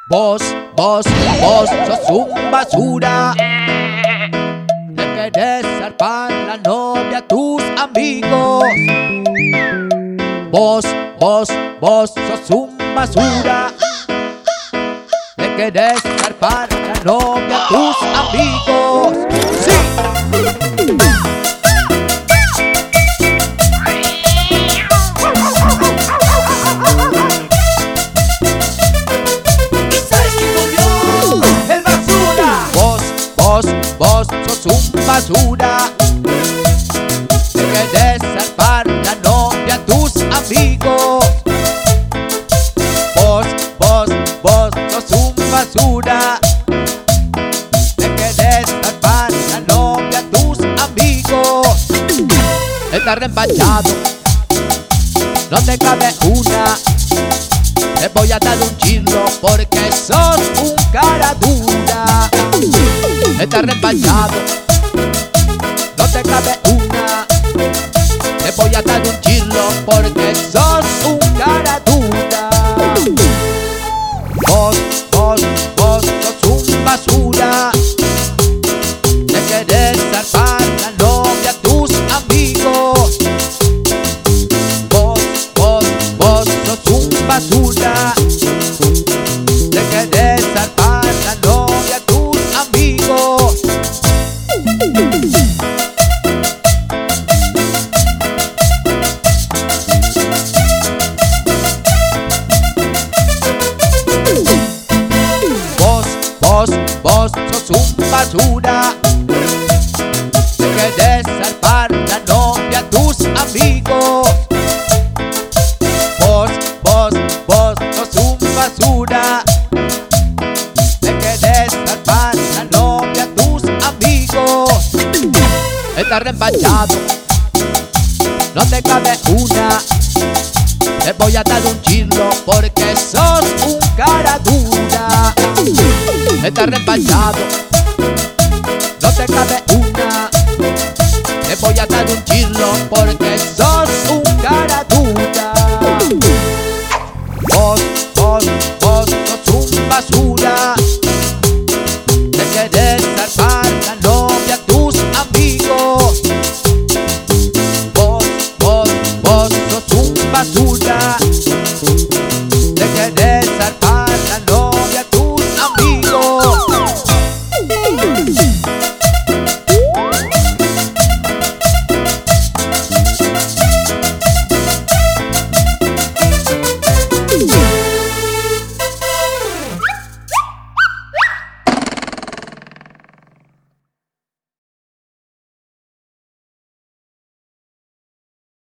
Vos sos un basura. Le querés zarpar la novia a tus amigos. Vos sos un basura. Le querés zarpar la novia a tus amigos. ¡Sí! Vos sos un basura. Le querés zarpar la novia a tus amigos. Vos sos un basura. Le querés zarpar la novia a tus amigos. Estás reempachado, no te cabe una. Te voy a dar un chirlo porque sos un cara dura. Estás reempachado, no te cabe una. Te voy a dar un chirlo porque sos un cara dura. Vos sos un basura. Le querés zarpar la novia a tus amigos. Vos sos un basura. Le querés zarpar la novia a tus amigos. Vos sos un basura. Le querés zarpar la novia a tus amigos. Vos sos un basura. Le querés zarpar la novia a tus amigos. Estás reempachado, no te cabe una. Te voy a dar un chirlo porque sos un cara dura. Estás reempachado, no te cabe una. Te voy a dar un chirlo porque sos un cara dura. Vos sos un basura.